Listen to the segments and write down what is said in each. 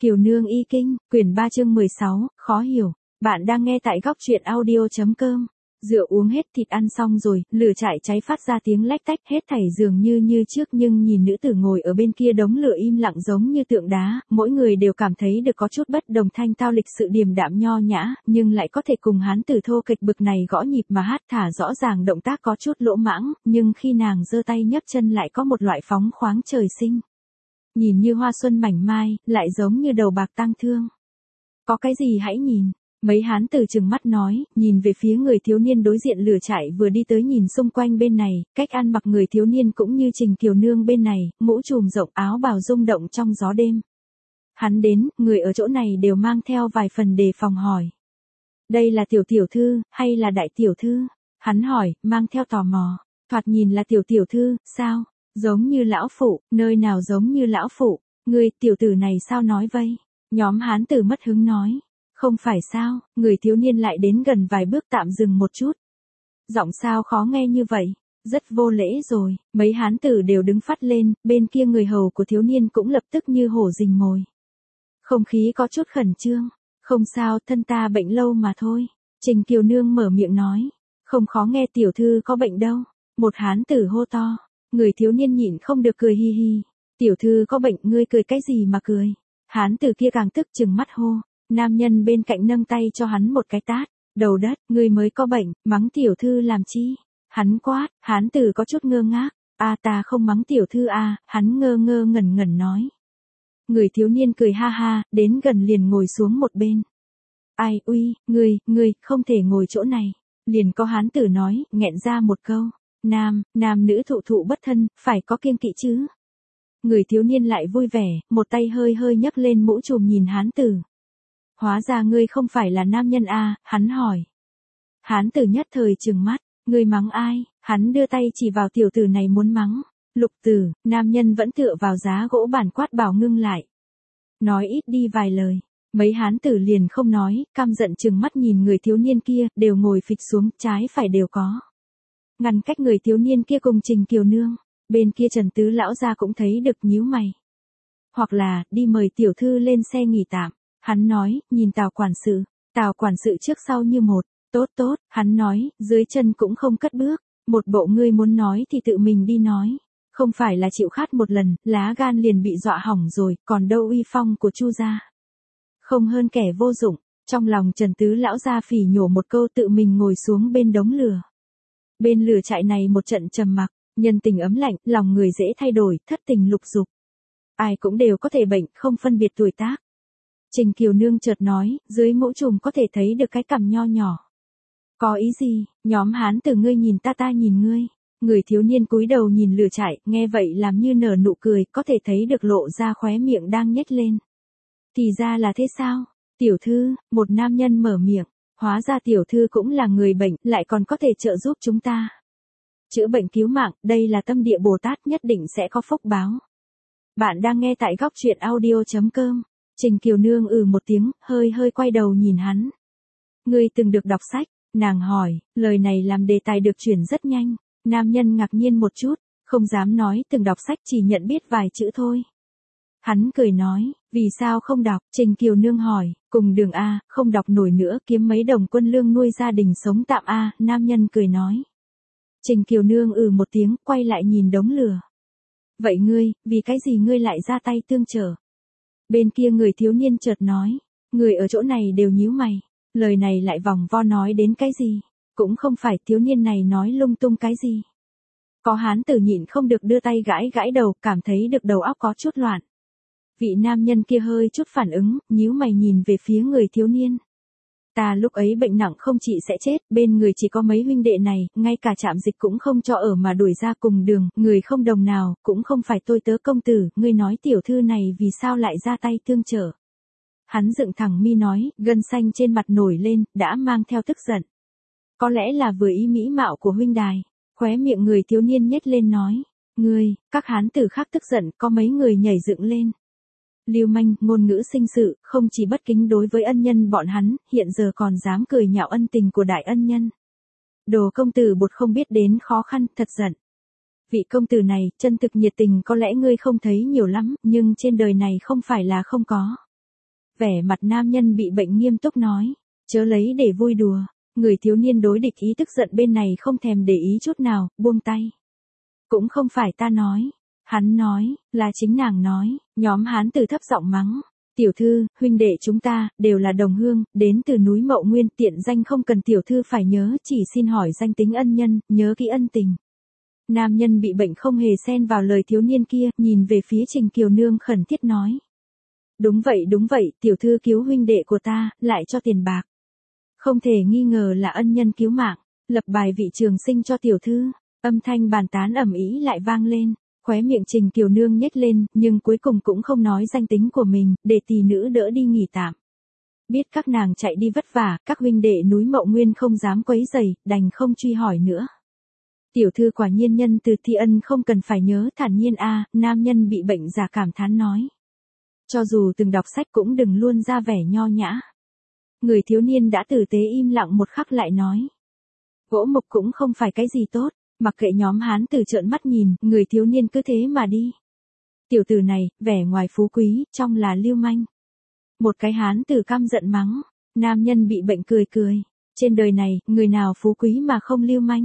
Kiều Nương Y Kinh, quyển 3 chương 16, khó hiểu. Bạn đang nghe tại góc truyện audio.com. Rượu uống hết, thịt ăn xong rồi, lửa trại cháy phát ra tiếng lách tách, hết thảy dường như trước, nhưng nhìn nữ tử ngồi ở bên kia đống lửa im lặng giống như tượng đá, mỗi người đều cảm thấy được có chút bất đồng, thanh tao lịch sự điềm đạm nho nhã, nhưng lại có thể cùng hán tử thô kịch bực này gõ nhịp mà hát, thả rõ ràng động tác có chút lỗ mãng, nhưng khi nàng giơ tay nhấc chân lại có một loại phóng khoáng trời sinh. Nhìn như hoa xuân mảnh mai, lại giống như đầu bạc tang thương. Có cái gì hãy nhìn. Mấy hán tử trừng mắt nói, nhìn về phía người thiếu niên đối diện lửa trại vừa đi tới, nhìn xung quanh bên này, cách ăn mặc người thiếu niên cũng như Trình Kiều Nương bên này, mũ trùm rộng, áo bào rung động trong gió đêm. Hắn đến, người ở chỗ này đều mang theo vài phần đề phòng hỏi. Đây là tiểu thư, hay là đại tiểu thư? Hắn hỏi, mang theo tò mò. Thoạt nhìn là tiểu thư, sao? Giống như lão phụ, nơi nào giống như lão phụ? Người tiểu tử này sao nói vây? Nhóm hán tử mất hứng nói. Không phải sao, người thiếu niên lại đến gần vài bước, tạm dừng một chút. Giọng sao khó nghe như vậy, rất vô lễ rồi, mấy hán tử đều đứng phắt lên, bên kia người hầu của thiếu niên cũng lập tức như hổ rình mồi. Không khí có chút khẩn trương, không sao, thân ta bệnh lâu mà thôi. Trình Kiều Nương mở miệng nói, không khó nghe, tiểu thư có bệnh đâu. Một hán tử hô to, người thiếu niên nhịn không được cười hi hi. Tiểu thư có bệnh, ngươi cười cái gì mà cười? Hán tử kia càng tức trừng mắt hô. Nam nhân bên cạnh nâng tay cho hắn một cái tát, đầu đất, ngươi mới có bệnh, mắng tiểu thư làm chi? Hắn quát, hán tử có chút ngơ ngác, ta không mắng tiểu thư hắn ngơ ngẩn nói. Người thiếu niên cười ha ha, đến gần liền ngồi xuống một bên. Ai uy, ngươi, không thể ngồi chỗ này. Liền có hán tử nói, nghẹn ra một câu, nam nữ thụ bất thân, phải có kiêng kỵ chứ. Người thiếu niên lại vui vẻ, một tay hơi nhấc lên mũ trùm nhìn hán tử. Hóa ra ngươi không phải là nam nhân hắn hỏi. Hán tử nhất thời trừng mắt, ngươi mắng ai? Hắn đưa tay chỉ vào tiểu tử này muốn mắng. Lục Tử, nam nhân vẫn tựa vào giá gỗ bản quát bảo ngưng lại. Nói ít đi vài lời. Mấy hán tử liền không nói, căm giận trừng mắt nhìn người thiếu niên kia, đều ngồi phịch xuống, trái phải đều có. Ngăn cách người thiếu niên kia cùng Trình Kiều Nương, bên kia Trần Tứ lão gia cũng thấy được, nhíu mày. Hoặc là, đi mời tiểu thư lên xe nghỉ tạm. Hắn nói, nhìn Tào quản sự trước sau như một, tốt, hắn nói, dưới chân cũng không cất bước, một bộ ngươi muốn nói thì tự mình đi nói, không phải là chịu khát một lần, lá gan liền bị dọa hỏng rồi, còn đâu uy phong của Chu gia. Không hơn kẻ vô dụng, trong lòng Trần Tứ lão gia phỉ nhổ một câu, tự mình ngồi xuống bên đống lửa. Bên lửa trại này một trận trầm mặc, nhân tình ấm lạnh, lòng người dễ thay đổi, thất tình lục dục. Ai cũng đều có thể bệnh, không phân biệt tuổi tác. Trình Kiều Nương chợt nói, dưới mũ trùm có thể thấy được cái cằm nho nhỏ. Có ý gì? Nhóm hán tử ngươi nhìn ta nhìn ngươi. Người thiếu niên cúi đầu nhìn lửa trại, nghe vậy làm như nở nụ cười, có thể thấy được lộ ra khóe miệng đang nhếch lên. Thì ra là thế sao? Tiểu thư, một nam nhân mở miệng, hóa ra tiểu thư cũng là người bệnh, lại còn có thể trợ giúp chúng ta. Chữa bệnh cứu mạng, đây là tâm địa Bồ Tát, nhất định sẽ có phúc báo. Bạn đang nghe tại góc truyện audio.com. Trình Kiều Nương một tiếng, hơi quay đầu nhìn hắn. Ngươi từng được đọc sách, nàng hỏi, lời này làm đề tài được chuyển rất nhanh. Nam nhân ngạc nhiên một chút, không dám nói từng đọc sách, chỉ nhận biết vài chữ thôi. Hắn cười nói, vì sao không đọc? Trình Kiều Nương hỏi, cùng đường không đọc nổi nữa, kiếm mấy đồng quân lương nuôi gia đình sống tạm Nam nhân cười nói. Trình Kiều Nương một tiếng, quay lại nhìn đống lửa. Vậy ngươi, vì cái gì ngươi lại ra tay tương trợ? Bên kia người thiếu niên chợt nói, người ở chỗ này đều nhíu mày, lời này lại vòng vo nói đến cái gì? Cũng không phải, thiếu niên này nói lung tung cái gì? Có hán tử nhịn không được đưa tay gãi đầu, cảm thấy được đầu óc có chút loạn. Vị nam nhân kia hơi chút phản ứng, nhíu mày nhìn về phía người thiếu niên. Ta lúc ấy bệnh nặng không trị sẽ chết, bên người chỉ có mấy huynh đệ này, ngay cả trạm dịch cũng không cho ở mà đuổi ra cùng đường, người không đồng nào, cũng không phải tôi tớ công tử, ngươi nói tiểu thư này vì sao lại ra tay tương trợ. Hắn dựng thẳng mi nói, gân xanh trên mặt nổi lên, đã mang theo tức giận. Có lẽ là vừa ý mỹ mạo của huynh đài, khóe miệng người thiếu niên nhếch lên nói, các hán tử khác tức giận, có mấy người nhảy dựng lên. Lưu manh, ngôn ngữ sinh sự, không chỉ bất kính đối với ân nhân bọn hắn, hiện giờ còn dám cười nhạo ân tình của đại ân nhân. Đồ công tử bột không biết đến khó khăn, thật giận. Vị công tử này, chân thực nhiệt tình có lẽ ngươi không thấy nhiều lắm, nhưng trên đời này không phải là không có. Vẻ mặt nam nhân bị bệnh nghiêm túc nói. Chớ lấy để vui đùa. Người thiếu niên đối địch ý tức giận bên này không thèm để ý chút nào, buông tay. Cũng không phải ta nói. Hắn nói, là chính nàng nói, nhóm hán tử thấp giọng mắng. Tiểu thư, huynh đệ chúng ta, đều là đồng hương, đến từ núi Mậu Nguyên, tiện danh không cần tiểu thư phải nhớ, chỉ xin hỏi danh tính ân nhân, nhớ kỹ ân tình. Nam nhân bị bệnh không hề xen vào lời thiếu niên kia, nhìn về phía Trình Kiều Nương khẩn thiết nói. Đúng vậy, tiểu thư cứu huynh đệ của ta, lại cho tiền bạc. Không thể nghi ngờ là ân nhân cứu mạng, lập bài vị trường sinh cho tiểu thư. Âm thanh bàn tán ầm ĩ lại vang lên, khóe miệng Trình Kiều Nương nhếch lên, nhưng cuối cùng cũng không nói danh tính của mình, để tỷ nữ đỡ đi nghỉ tạm. Biết các nàng chạy đi vất vả, các huynh đệ núi Mậu Nguyên không dám quấy rầy, đành không truy hỏi nữa. Tiểu thư quả nhiên nhân từ thi ân không cần phải nhớ, thản nhiên a, nam nhân bị bệnh giả cảm thán nói. Cho dù từng đọc sách cũng đừng luôn ra vẻ nho nhã. Người thiếu niên đã tử tế im lặng một khắc lại nói. Gỗ mục cũng không phải cái gì tốt, mặc kệ nhóm hán tử trợn mắt nhìn, người thiếu niên cứ thế mà đi. Tiểu tử này, vẻ ngoài phú quý, trong là lưu manh. Một cái hán tử căm giận mắng, nam nhân bị bệnh cười cười. Trên đời này, người nào phú quý mà không lưu manh.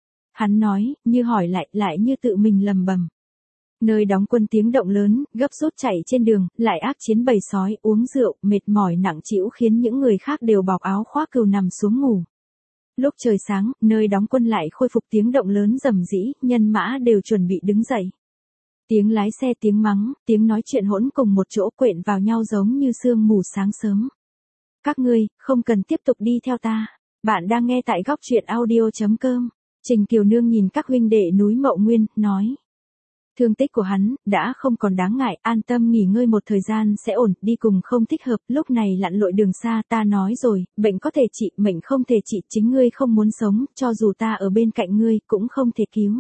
Hắn nói, như hỏi lại như tự mình lầm bầm. Nơi đóng quân tiếng động lớn, gấp rút chạy trên đường, lại ác chiến bầy sói, uống rượu, mệt mỏi nặng trĩu khiến những người khác đều bọc áo khoác cừu nằm xuống ngủ. Lúc trời sáng, nơi đóng quân lại khôi phục tiếng động lớn rầm rĩ, nhân mã đều chuẩn bị đứng dậy. Tiếng lái xe tiếng mắng, tiếng nói chuyện hỗn cùng một chỗ quện vào nhau giống như sương mù sáng sớm. Các ngươi, không cần tiếp tục đi theo ta. Bạn đang nghe tại góc truyện audio.com. Trình Kiều Nương nhìn các huynh đệ núi Mậu Nguyên, nói. Thương tích của hắn, đã không còn đáng ngại, an tâm nghỉ ngơi một thời gian sẽ ổn, đi cùng không thích hợp, lúc này lặn lội đường xa, ta nói rồi, bệnh có thể trị, mệnh không thể trị, chính ngươi không muốn sống, cho dù ta ở bên cạnh ngươi, cũng không thể cứu.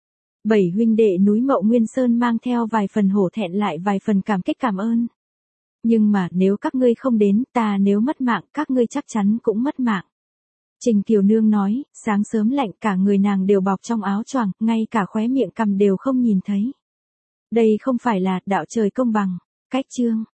7 huynh đệ núi Mậu Nguyên Sơn mang theo vài phần hổ thẹn lại vài phần cảm kích cảm ơn. Nhưng mà, nếu các ngươi không đến, ta nếu mất mạng, các ngươi chắc chắn cũng mất mạng. Trình Kiều Nương nói, sáng sớm lạnh cả người nàng đều bọc trong áo choàng, ngay cả khóe miệng cằm đều không nhìn thấy. Đây không phải là đạo trời công bằng. Cách chương.